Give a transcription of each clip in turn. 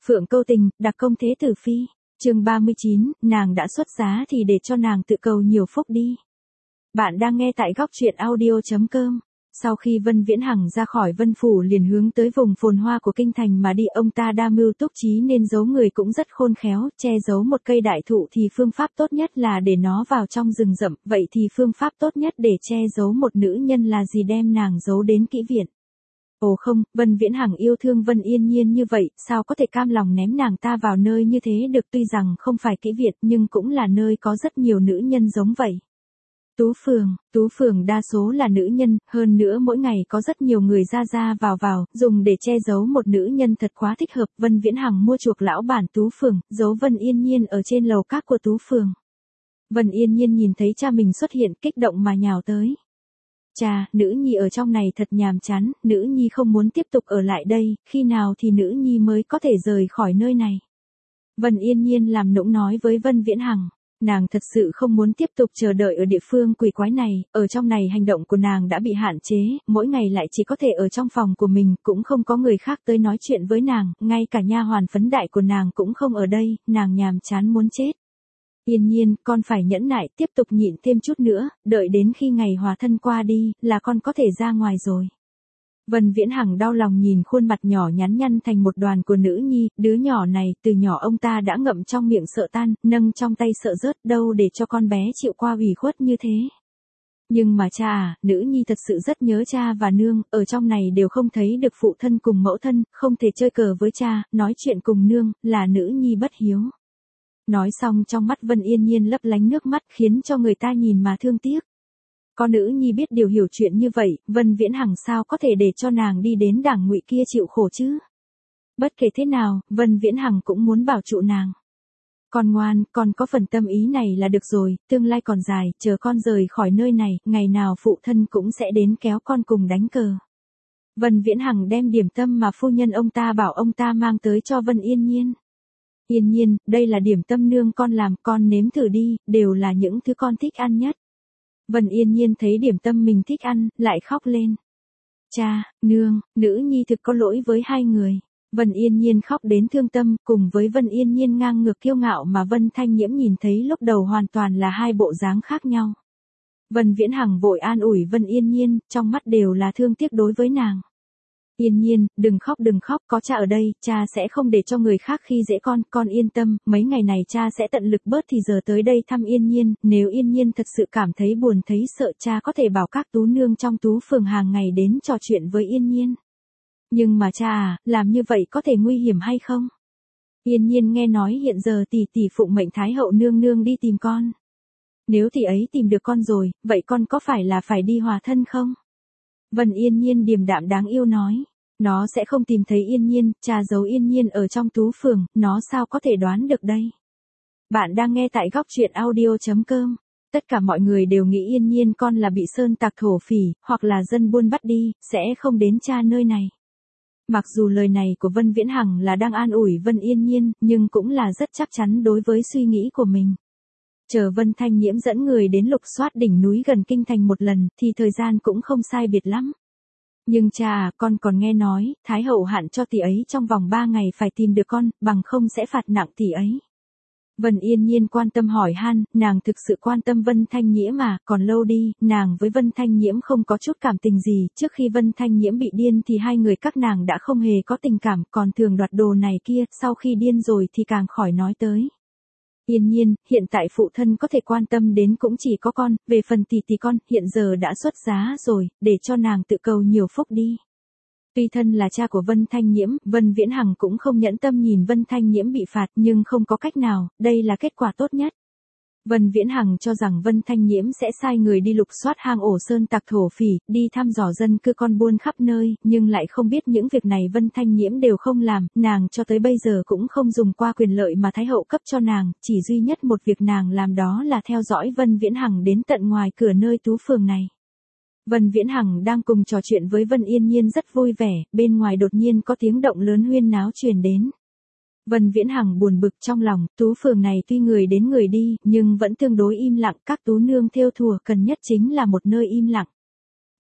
Phượng Câu Tình, đặc công thế tử phi. Chương 39, nàng đã xuất giá thì để cho nàng tự cầu nhiều phúc đi. Bạn đang nghe tại góc truyện audio.com. Sau khi Vân Viễn Hằng ra khỏi Vân Phủ liền hướng tới vùng phồn hoa của kinh thành mà đi, ông ta đa mưu túc trí nên giấu người cũng rất khôn khéo, che giấu một cây đại thụ thì phương pháp tốt nhất là để nó vào trong rừng rậm, vậy thì phương pháp tốt nhất để che giấu một nữ nhân là gì, đem nàng giấu đến kỹ viện. Ồ không, Vân Viễn Hằng yêu thương Vân Yên Nhiên như vậy, sao có thể cam lòng ném nàng ta vào nơi như thế được, tuy rằng không phải kỹ viện nhưng cũng là nơi có rất nhiều nữ nhân giống vậy. Tú phường đa số là nữ nhân, hơn nữa mỗi ngày có rất nhiều người ra vào, dùng để che giấu một nữ nhân thật quá thích hợp. Vân Viễn Hằng mua chuộc lão bản Tú phường, giấu Vân Yên Nhiên ở trên lầu các của Tú phường. Vân Yên Nhiên nhìn thấy cha mình xuất hiện, kích động mà nhào tới. Cha, nữ nhi ở trong này thật nhàm chán, nữ nhi không muốn tiếp tục ở lại đây, khi nào thì nữ nhi mới có thể rời khỏi nơi này. Vân Yên Nhiên làm nũng nói với Vân Viễn Hằng. Nàng thật sự không muốn tiếp tục chờ đợi ở địa phương quỷ quái này, ở trong này hành động của nàng đã bị hạn chế, mỗi ngày lại chỉ có thể ở trong phòng của mình, cũng không có người khác tới nói chuyện với nàng, ngay cả nha hoàn phấn đại của nàng cũng không ở đây, nàng nhàm chán muốn chết. Yên Nhiên, con phải nhẫn nại, tiếp tục nhịn thêm chút nữa, đợi đến khi ngày hòa thân qua đi, là con có thể ra ngoài rồi. Vân Viễn Hằng đau lòng nhìn khuôn mặt nhỏ nhắn nhăn thành một đoàn của nữ nhi, đứa nhỏ này, từ nhỏ ông ta đã ngậm trong miệng sợ tan, nâng trong tay sợ rớt, đâu để cho con bé chịu qua ủy khuất như thế. Nhưng mà cha à, nữ nhi thật sự rất nhớ cha và nương, ở trong này đều không thấy được phụ thân cùng mẫu thân, không thể chơi cờ với cha, nói chuyện cùng nương, là nữ nhi bất hiếu. Nói xong trong mắt Vân Yên Nhiên lấp lánh nước mắt khiến cho người ta nhìn mà thương tiếc. Con nữ nhi biết điều hiểu chuyện như vậy, Vân Viễn Hằng sao có thể để cho nàng đi đến đảng ngụy kia chịu khổ chứ? Bất kể thế nào, Vân Viễn Hằng cũng muốn bảo trụ nàng. Con ngoan, con có phần tâm ý này là được rồi, tương lai còn dài, chờ con rời khỏi nơi này, ngày nào phụ thân cũng sẽ đến kéo con cùng đánh cờ. Vân Viễn Hằng đem điểm tâm mà phu nhân ông ta bảo ông ta mang tới cho Vân Yên Nhiên. Yên Nhiên, đây là điểm tâm nương con làm, con nếm thử đi, đều là những thứ con thích ăn nhất. Vân Yên Nhiên thấy điểm tâm mình thích ăn, lại khóc lên. Cha, nương, nữ nhi thực có lỗi với hai người. Vân Yên Nhiên khóc đến thương tâm, cùng với Vân Yên Nhiên ngang ngược kiêu ngạo mà Vân Thanh Nhiễm nhìn thấy lúc đầu hoàn toàn là hai bộ dáng khác nhau. Vân Viễn Hằng vội an ủi Vân Yên Nhiên, trong mắt đều là thương tiếc đối với nàng. Yên Nhiên, đừng khóc, có cha ở đây, cha sẽ không để cho người khác khi dễ con yên tâm, mấy ngày này cha sẽ tận lực bớt thì giờ tới đây thăm Yên Nhiên, nếu Yên Nhiên thật sự cảm thấy buồn thấy sợ cha có thể bảo các tú nương trong Tú phường hàng ngày đến trò chuyện với Yên Nhiên. Nhưng mà cha à, làm như vậy có thể nguy hiểm hay không? Yên Nhiên nghe nói hiện giờ tỷ phụng mệnh Thái hậu nương nương đi tìm con. Nếu tỷ ấy tìm được con rồi, vậy con có phải là phải đi hòa thân không? Vân Yên Nhiên điềm đạm đáng yêu nói. Nó sẽ không tìm thấy Yên Nhiên, cha giấu Yên Nhiên ở trong Tú phường, nó sao có thể đoán được đây? Bạn đang nghe tại góc truyện audio.com. Tất cả mọi người đều nghĩ Yên Nhiên con là bị sơn tặc thổ phỉ, hoặc là dân buôn bắt đi, sẽ không đến cha nơi này. Mặc dù lời này của Vân Viễn Hằng là đang an ủi Vân Yên Nhiên, nhưng cũng là rất chắc chắn đối với suy nghĩ của mình. Chờ Vân Thanh Nhiễm dẫn người đến lục soát đỉnh núi gần kinh thành một lần, thì thời gian cũng không sai biệt lắm. Nhưng cha à, con còn nghe nói, Thái hậu hạn cho tỷ ấy trong vòng 3 ngày phải tìm được con, bằng không sẽ phạt nặng tỷ ấy. Vân Yên Nhiên quan tâm hỏi han, nàng thực sự quan tâm Vân Thanh Nhiễm mà, còn lâu đi, nàng với Vân Thanh Nhiễm không có chút cảm tình gì, trước khi Vân Thanh Nhiễm bị điên thì hai người các nàng đã không hề có tình cảm, còn thường đoạt đồ này kia, sau khi điên rồi thì càng khỏi nói tới. Yên Nhiên, hiện tại phụ thân có thể quan tâm đến cũng chỉ có con, về phần tỷ con, hiện giờ đã xuất giá rồi, để cho nàng tự cầu nhiều phúc đi. Tuy thân là cha của Vân Thanh Nhiễm, Vân Viễn Hằng cũng không nhẫn tâm nhìn Vân Thanh Nhiễm bị phạt, nhưng không có cách nào, đây là kết quả tốt nhất. Vân Viễn Hằng cho rằng Vân Thanh Nhiễm sẽ sai người đi lục soát hang ổ sơn tặc thổ phỉ, đi thăm dò dân cư con buôn khắp nơi, nhưng lại không biết những việc này Vân Thanh Nhiễm đều không làm, nàng cho tới bây giờ cũng không dùng qua quyền lợi mà Thái hậu cấp cho nàng, chỉ duy nhất một việc nàng làm đó là theo dõi Vân Viễn Hằng đến tận ngoài cửa nơi Tú phường này. Vân Viễn Hằng đang cùng trò chuyện với Vân Yên Nhiên rất vui vẻ, bên ngoài đột nhiên có tiếng động lớn huyên náo truyền đến. Vân Viễn Hằng buồn bực trong lòng, Tú phường này tuy người đến người đi, nhưng vẫn tương đối im lặng, các tú nương thêu thùa cần nhất chính là một nơi im lặng.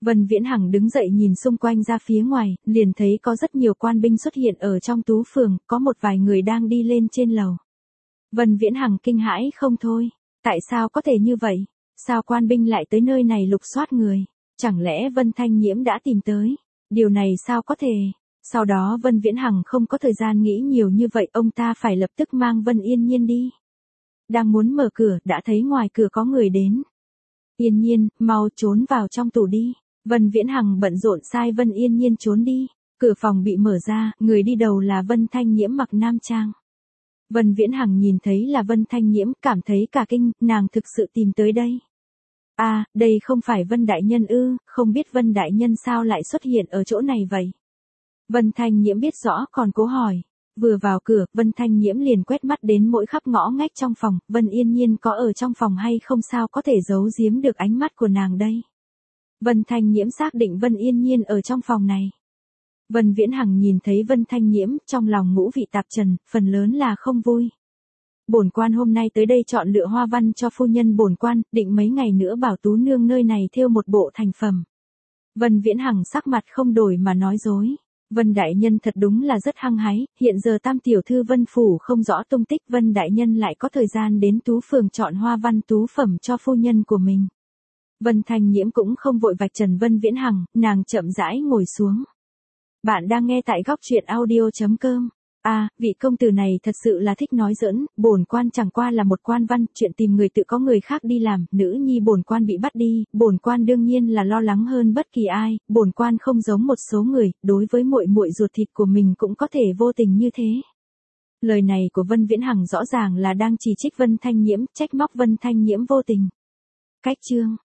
Vân Viễn Hằng đứng dậy nhìn xung quanh ra phía ngoài, liền thấy có rất nhiều quan binh xuất hiện ở trong tú phường, có một vài người đang đi lên trên lầu. Vân Viễn Hằng kinh hãi không thôi, tại sao có thể như vậy? Sao quan binh lại tới nơi này lục soát người? Chẳng lẽ Vân Thanh Nhiễm đã tìm tới? Điều này sao có thể? Sau đó Vân Viễn Hằng không có thời gian nghĩ nhiều như vậy, ông ta phải lập tức mang Vân Yên Nhiên đi. Đang muốn mở cửa, đã thấy ngoài cửa có người đến. Yên Nhiên, mau trốn vào trong tủ đi. Vân Viễn Hằng bận rộn sai Vân Yên Nhiên trốn đi. Cửa phòng bị mở ra, người đi đầu là Vân Thanh Nhiễm mặc nam trang. Vân Viễn Hằng nhìn thấy là Vân Thanh Nhiễm, cảm thấy cả kinh, nàng thực sự tìm tới đây. À, đây không phải Vân Đại Nhân ư, không biết Vân Đại Nhân sao lại xuất hiện ở chỗ này vậy? Vân Thanh Nhiễm biết rõ còn cố hỏi. Vừa vào cửa, Vân Thanh Nhiễm liền quét mắt đến mỗi khắp ngõ ngách trong phòng, Vân Yên Nhiên có ở trong phòng hay không, sao có thể giấu giếm được ánh mắt của nàng đây. Vân Thanh Nhiễm xác định Vân Yên Nhiên ở trong phòng này. Vân Viễn Hằng nhìn thấy Vân Thanh Nhiễm, trong lòng ngũ vị tạp trần, phần lớn là không vui. Bổn quan hôm nay tới đây chọn lựa hoa văn cho phu nhân bổn quan, định mấy ngày nữa bảo Tú nương nơi này thêu một bộ thành phẩm. Vân Viễn Hằng sắc mặt không đổi mà nói dối. Vân Đại Nhân thật đúng là rất hăng hái, hiện giờ tam tiểu thư Vân Phủ không rõ tung tích, Vân Đại Nhân lại có thời gian đến tú phường chọn hoa văn tú phẩm cho phu nhân của mình. Vân Thanh Nhiễm cũng không vội vạch trần Vân Viễn Hằng, nàng chậm rãi ngồi xuống. Bạn đang nghe tại góc truyện audio.com. À, vị công tử này thật sự là thích nói giỡn, bổn quan chẳng qua là một quan văn, chuyện tìm người tự có người khác đi làm, nữ nhi bổn quan bị bắt đi, bổn quan đương nhiên là lo lắng hơn bất kỳ ai, bổn quan không giống một số người, đối với muội muội ruột thịt của mình cũng có thể vô tình như thế. Lời này của Vân Viễn Hằng rõ ràng là đang chỉ trích Vân Thanh Nhiễm, trách móc Vân Thanh Nhiễm vô tình. Cách chương